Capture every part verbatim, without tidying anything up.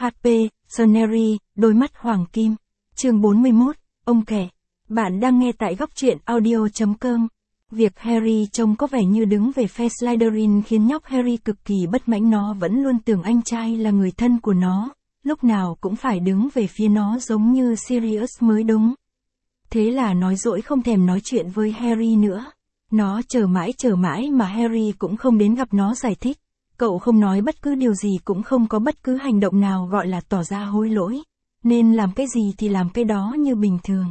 hát pê, Soneri, đôi mắt hoàng kim. Chương bốn mươi mốt, ông kẻ. Bạn đang nghe tại góc truyện audio chấm com. Việc Harry trông có vẻ như đứng về phe Slytherin khiến nhóc Harry cực kỳ bất mãn, nó vẫn luôn tưởng anh trai là người thân của nó, lúc nào cũng phải đứng về phía nó giống như Sirius mới đúng. Thế là nói dỗi không thèm nói chuyện với Harry nữa. Nó chờ mãi chờ mãi mà Harry cũng không đến gặp nó giải thích. Cậu không nói bất cứ điều gì, cũng không có bất cứ hành động nào gọi là tỏ ra hối lỗi. Nên làm cái gì thì làm cái đó như bình thường.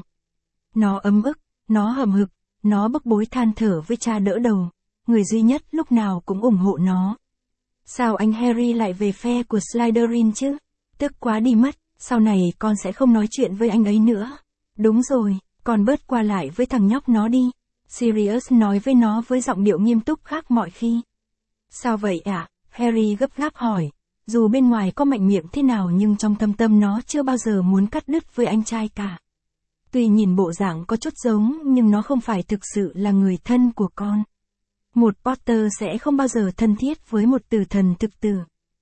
Nó ấm ức, nó hậm hực, nó bức bối than thở với cha đỡ đầu, người duy nhất lúc nào cũng ủng hộ nó. Sao anh Harry lại về phe của Slytherin chứ? Tức quá đi mất, sau này con sẽ không nói chuyện với anh ấy nữa. Đúng rồi, con bớt qua lại với thằng nhóc nó đi. Sirius nói với nó với giọng điệu nghiêm túc khác mọi khi. Sao vậy ạ? À? Harry gấp gáp hỏi. Dù bên ngoài có mạnh miệng thế nào nhưng trong thâm tâm nó chưa bao giờ muốn cắt đứt với anh trai cả. Tuy nhìn bộ dạng có chút giống nhưng nó không phải thực sự là người thân của con. Một Potter sẽ không bao giờ thân thiết với một tử thần thực tử.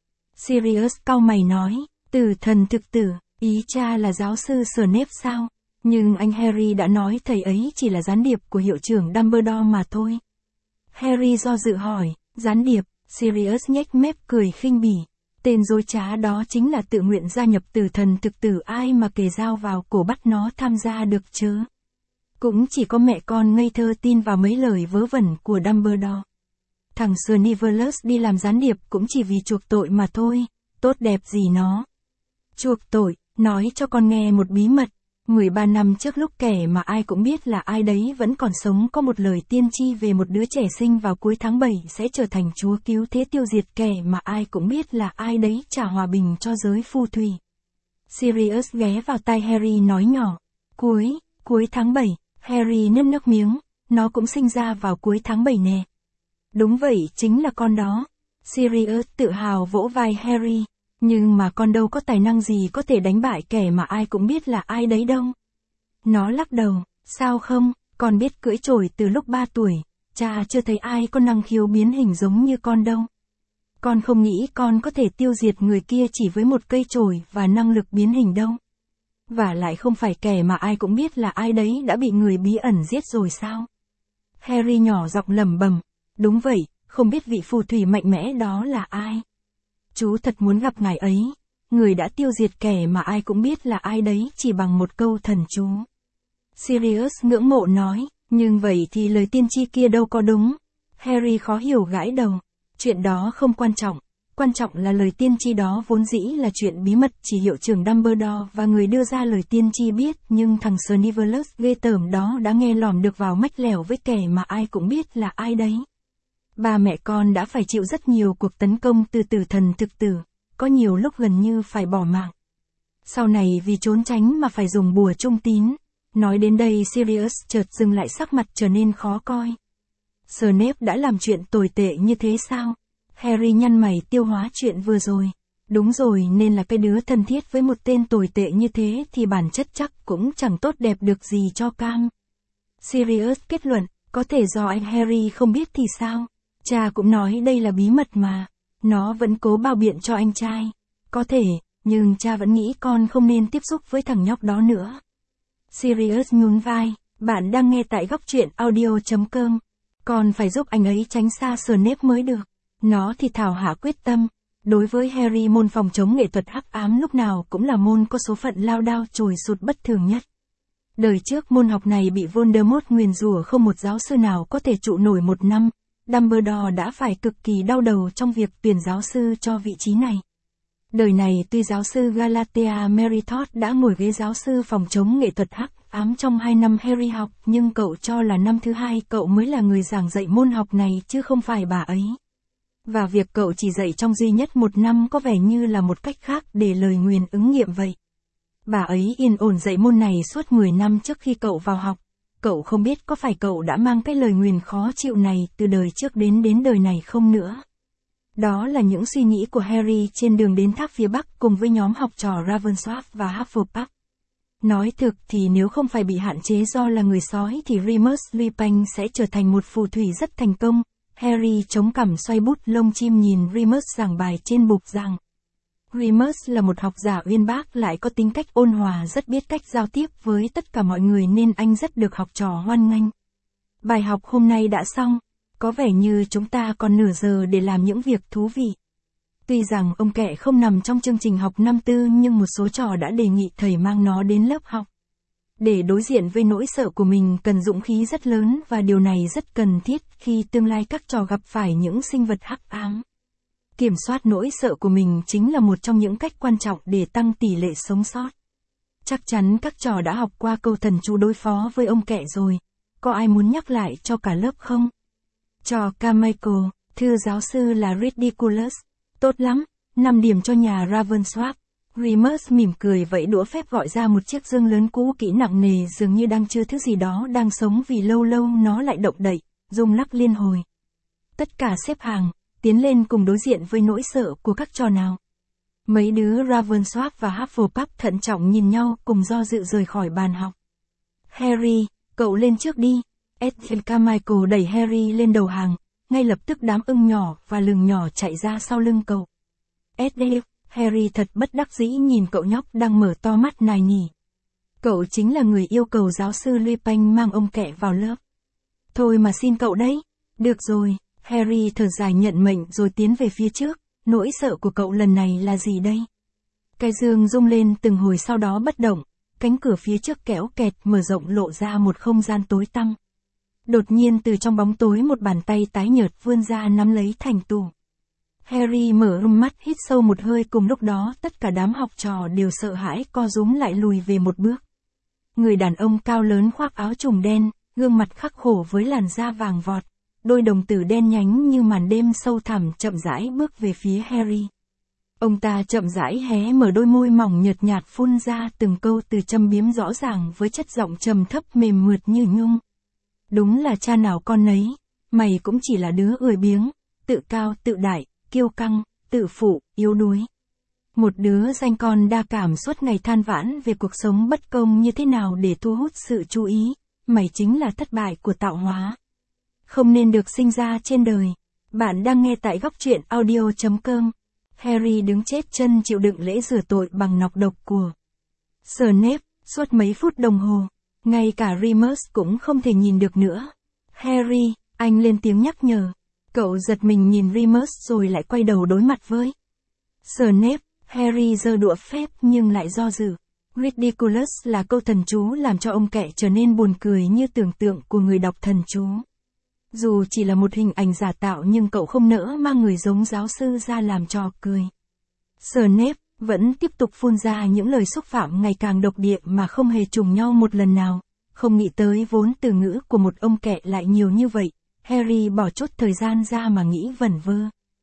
Sirius cau mày nói, tử thần thực tử, ý cha là giáo sư Snape sao? Nhưng anh Harry đã nói thầy ấy chỉ là gián điệp của hiệu trưởng Dumbledore mà thôi. Harry do dự hỏi, gián điệp? Sirius nhếch mép cười khinh bỉ. Tên dối trá đó chính là tự nguyện gia nhập tử thần thực tử, ai mà kề dao vào cổ bắt nó tham gia được chứ? Cũng chỉ có mẹ con ngây thơ tin vào mấy lời vớ vẩn của Dumbledore. Thằng Snivellus đi làm gián điệp cũng chỉ vì chuộc tội mà thôi, tốt đẹp gì nó. Chuộc tội, nói cho con nghe một bí mật. mười ba năm trước, lúc kẻ mà ai cũng biết là ai đấy vẫn còn sống, có một lời tiên tri về một đứa trẻ sinh vào cuối tháng bảy sẽ trở thành chúa cứu thế tiêu diệt kẻ mà ai cũng biết là ai đấy, trả hòa bình cho giới phù thủy. Sirius ghé vào tai Harry nói nhỏ. Cuối, cuối tháng bảy, Harry nứt nước miếng, nó cũng sinh ra vào cuối tháng bảy nè. Đúng vậy, chính là con đó. Sirius tự hào vỗ vai Harry. Nhưng mà con đâu có tài năng gì có thể đánh bại kẻ mà ai cũng biết là ai đấy đâu. Nó lắc đầu, sao không, con biết cưỡi chổi từ lúc ba tuổi, cha chưa thấy ai có năng khiếu biến hình giống như con đâu. Con không nghĩ con có thể tiêu diệt người kia chỉ với một cây chổi và năng lực biến hình đâu. Và lại không phải kẻ mà ai cũng biết là ai đấy đã bị người bí ẩn giết rồi sao? Harry nhỏ giọng lẩm bẩm, đúng vậy, không biết vị phù thủy mạnh mẽ đó là ai. Chú thật muốn gặp ngài ấy, người đã tiêu diệt kẻ mà ai cũng biết là ai đấy chỉ bằng một câu thần chú. Sirius ngưỡng mộ nói, nhưng vậy thì lời tiên tri kia đâu có đúng. Harry khó hiểu gãi đầu, chuyện đó không quan trọng, quan trọng là lời tiên tri đó vốn dĩ là chuyện bí mật chỉ hiệu trưởng Dumbledore và người đưa ra lời tiên tri biết, nhưng thằng Snivellus ghê tởm đó đã nghe lỏm được vào mách lẻo với kẻ mà ai cũng biết là ai đấy. Ba mẹ con đã phải chịu rất nhiều cuộc tấn công từ tử thần thực tử, có nhiều lúc gần như phải bỏ mạng. Sau này vì trốn tránh mà phải dùng bùa trung tín. Nói đến đây Sirius chợt dừng lại, sắc mặt trở nên khó coi. Snape đã làm chuyện tồi tệ như thế sao? Harry nhăn mày tiêu hóa chuyện vừa rồi. Đúng rồi, nên là cái đứa thân thiết với một tên tồi tệ như thế thì bản chất chắc cũng chẳng tốt đẹp được gì cho Cam. Sirius kết luận, có thể do anh Harry không biết thì sao? Cha cũng nói đây là bí mật mà. Nó vẫn cố bao biện cho anh trai. Có thể, nhưng cha vẫn nghĩ con không nên tiếp xúc với thằng nhóc đó nữa. Sirius nhún vai, bạn đang nghe tại góc truyện audio chấm com. Con phải giúp anh ấy tránh xa Snape mới được. Nó thì thào hạ quyết tâm. Đối với Harry, môn phòng chống nghệ thuật hắc ám lúc nào cũng là môn có số phận lao đao trồi sụt bất thường nhất. Đời trước môn học này bị Voldemort nguyền rủa, không một giáo sư nào có thể trụ nổi một năm. Dumbledore đã phải cực kỳ đau đầu trong việc tuyển giáo sư cho vị trí này. Đời này tuy giáo sư Galatea Meritot đã ngồi ghế giáo sư phòng chống nghệ thuật hắc ám trong hai năm Harry học, nhưng cậu cho là năm thứ hai cậu mới là người giảng dạy môn học này chứ không phải bà ấy. Và việc cậu chỉ dạy trong duy nhất một năm có vẻ như là một cách khác để lời nguyền ứng nghiệm vậy. Bà ấy yên ổn dạy môn này suốt mười năm trước khi cậu vào học. Cậu không biết có phải cậu đã mang cái lời nguyền khó chịu này từ đời trước đến đến đời này không nữa. Đó là những suy nghĩ của Harry trên đường đến tháp phía Bắc cùng với nhóm học trò Ravensworth và Hufflepuff. Nói thực thì nếu không phải bị hạn chế do là người sói thì Remus Lupin sẽ trở thành một phù thủy rất thành công. Harry chống cằm xoay bút lông chim nhìn Remus giảng bài trên bục giảng. Remus là một học giả uyên bác lại có tính cách ôn hòa, rất biết cách giao tiếp với tất cả mọi người nên anh rất được học trò hoan nghênh. Bài học hôm nay đã xong, có vẻ như chúng ta còn nửa giờ để làm những việc thú vị. Tuy rằng ông Kẹ không nằm trong chương trình học năm tư nhưng một số trò đã đề nghị thầy mang nó đến lớp học. Để đối diện với nỗi sợ của mình cần dũng khí rất lớn và điều này rất cần thiết khi tương lai các trò gặp phải những sinh vật hắc ám. Kiểm soát nỗi sợ của mình chính là một trong những cách quan trọng để tăng tỷ lệ sống sót. Chắc chắn các trò đã học qua câu thần chú đối phó với ông Kẹ rồi. Có ai muốn nhắc lại cho cả lớp không? Trò Carmichael, thưa giáo sư là ridiculous. Tốt lắm, năm điểm cho nhà Ravensworth. Remus mỉm cười vẫy đũa phép gọi ra một chiếc dương lớn cũ kỹ nặng nề dường như đang chứa thứ gì đó đang sống vì lâu lâu nó lại động đậy, rung lắc liên hồi. Tất cả xếp hàng, tiến lên cùng đối diện với nỗi sợ của các trò nào. Mấy đứa Ravensworth và Hufflepuff thận trọng nhìn nhau cùng do dự rời khỏi bàn học. Harry, cậu lên trước đi. Ethel Carmichael đẩy Harry lên đầu hàng, ngay lập tức đám ưng nhỏ và lừng nhỏ chạy ra sau lưng cậu. Ethel, Harry thật bất đắc dĩ nhìn cậu nhóc đang mở to mắt nài nỉ. Cậu chính là người yêu cầu giáo sư Lupin mang ông Kẹ vào lớp. Thôi mà xin cậu đấy. Được rồi, Harry thở dài nhận mệnh rồi tiến về phía trước. Nỗi sợ của cậu lần này là gì đây? Cái dương rung lên từng hồi sau đó bất động. Cánh cửa phía trước kéo kẹt mở rộng lộ ra một không gian tối tăm. Đột nhiên từ trong bóng tối một bàn tay tái nhợt vươn ra nắm lấy thành tủ. Harry mở mắt hít sâu một hơi, cùng lúc đó tất cả đám học trò đều sợ hãi co rúm lại lùi về một bước. Người đàn ông cao lớn khoác áo trùng đen, gương mặt khắc khổ với làn da vàng vọt, đôi đồng tử đen nhánh như màn đêm sâu thẳm chậm rãi bước về phía Harry. Ông ta chậm rãi hé mở đôi môi mỏng nhợt nhạt phun ra từng câu từ châm biếm rõ ràng với chất giọng trầm thấp mềm mượt như nhung. Đúng là cha nào con nấy, mày cũng chỉ là đứa ười biếng, tự cao tự đại, kiêu căng, tự phụ, yếu đuối. Một đứa danh con đa cảm suốt ngày than vãn về cuộc sống bất công như thế nào để thu hút sự chú ý, mày chính là thất bại của tạo hóa. Không nên được sinh ra trên đời. Bạn đang nghe tại góc truyện audio chấm com. Harry đứng chết chân chịu đựng lễ rửa tội bằng nọc độc của Snape suốt mấy phút đồng hồ. Ngay cả Remus cũng không thể nhìn được nữa. Harry, anh lên tiếng nhắc nhở. Cậu giật mình nhìn Remus rồi lại quay đầu đối mặt với Snape. Harry giơ đũa phép nhưng lại do dự. Ridiculous là câu thần chú làm cho ông Kẹ trở nên buồn cười như tưởng tượng của người đọc thần chú. Dù chỉ là một hình ảnh giả tạo nhưng cậu không nỡ mang người giống giáo sư ra làm trò cười. Snape vẫn tiếp tục phun ra những lời xúc phạm ngày càng độc địa mà không hề trùng nhau một lần nào. Không nghĩ tới vốn từ ngữ của một ông Kẹ lại nhiều như vậy. Harry bỏ chút thời gian ra mà nghĩ vẩn vơ.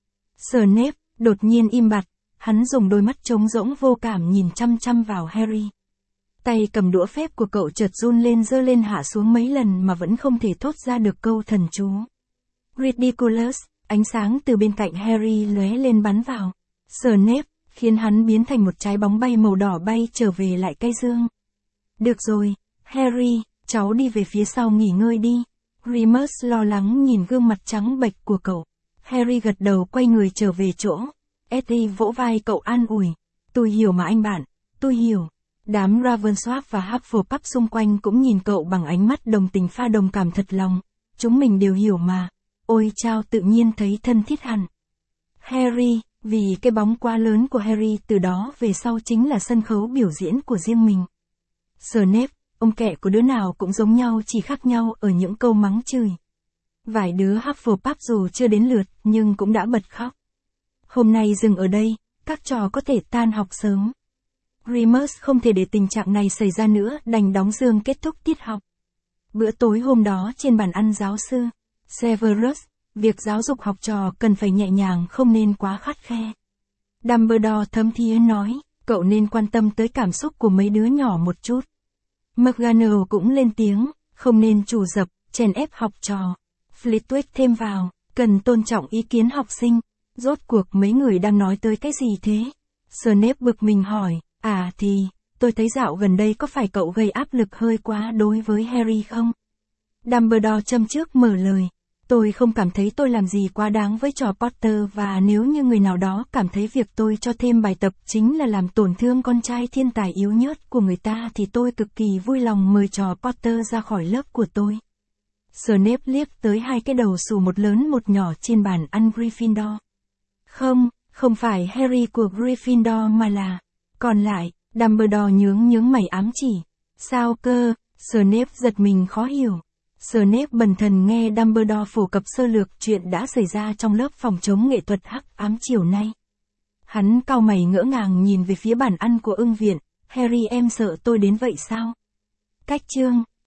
Snape đột nhiên im bặt, hắn dùng đôi mắt trống rỗng vô cảm nhìn chăm chăm vào Harry. Tay cầm đũa phép của cậu chợt run lên giơ lên hạ xuống mấy lần mà vẫn không thể thốt ra được câu thần chú. Ridiculous, ánh sáng từ bên cạnh Harry lóe lên bắn vào Snape, khiến hắn biến thành một trái bóng bay màu đỏ bay trở về lại cây dương. Được rồi, Harry, cháu đi về phía sau nghỉ ngơi đi. Remus lo lắng nhìn gương mặt trắng bệch của cậu. Harry gật đầu quay người trở về chỗ. Eddie vỗ vai cậu an ủi. Tôi hiểu mà anh bạn, tôi hiểu. Đám Ravensworth và Hufflepuff xung quanh cũng nhìn cậu bằng ánh mắt đồng tình pha đồng cảm thật lòng. Chúng mình đều hiểu mà. Ôi chao, tự nhiên thấy thân thiết hẳn. Harry, vì cái bóng quá lớn của Harry từ đó về sau chính là sân khấu biểu diễn của riêng mình. Snape, ông Kẹ của đứa nào cũng giống nhau, chỉ khác nhau ở những câu mắng chửi. Vài đứa Hufflepuff dù chưa đến lượt nhưng cũng đã bật khóc. Hôm nay dừng ở đây, các trò có thể tan học sớm. Remus không thể để tình trạng này xảy ra nữa, đành đóng dương kết thúc tiết học. Bữa tối hôm đó trên bàn ăn giáo sư Severus, việc giáo dục học trò cần phải nhẹ nhàng không nên quá khắt khe. Dumbledore thấm thía nói, cậu nên quan tâm tới cảm xúc của mấy đứa nhỏ một chút. McGonagall cũng lên tiếng, không nên chủ dập, chèn ép học trò. Flitwick thêm vào, cần tôn trọng ý kiến học sinh. Rốt cuộc mấy người đang nói tới cái gì thế? Snape bực mình hỏi, à thì, tôi thấy dạo gần đây có phải cậu gây áp lực hơi quá đối với Harry không? Dumbledore châm trước mở lời, Tôi không cảm thấy tôi làm gì quá đáng với trò Potter và nếu như người nào đó cảm thấy việc tôi cho thêm bài tập chính là làm tổn thương con trai thiên tài yếu nhớt của người ta thì tôi cực kỳ vui lòng mời trò Potter ra khỏi lớp của tôi. Snape liếc tới hai cái đầu xù một lớn một nhỏ trên bàn ăn Gryffindor. Không, không phải Harry của Gryffindor mà là... Còn lại, Dumbledore nhướng nhướng mày ám chỉ. Sao cơ? Snape giật mình khó hiểu. Snape bần thần nghe Dumbledore phổ cập sơ lược chuyện đã xảy ra trong lớp phòng chống nghệ thuật hắc ám chiều nay. Hắn cau mày ngỡ ngàng nhìn về phía bàn ăn của ưng viện. Harry em sợ tôi đến vậy sao? Cách chương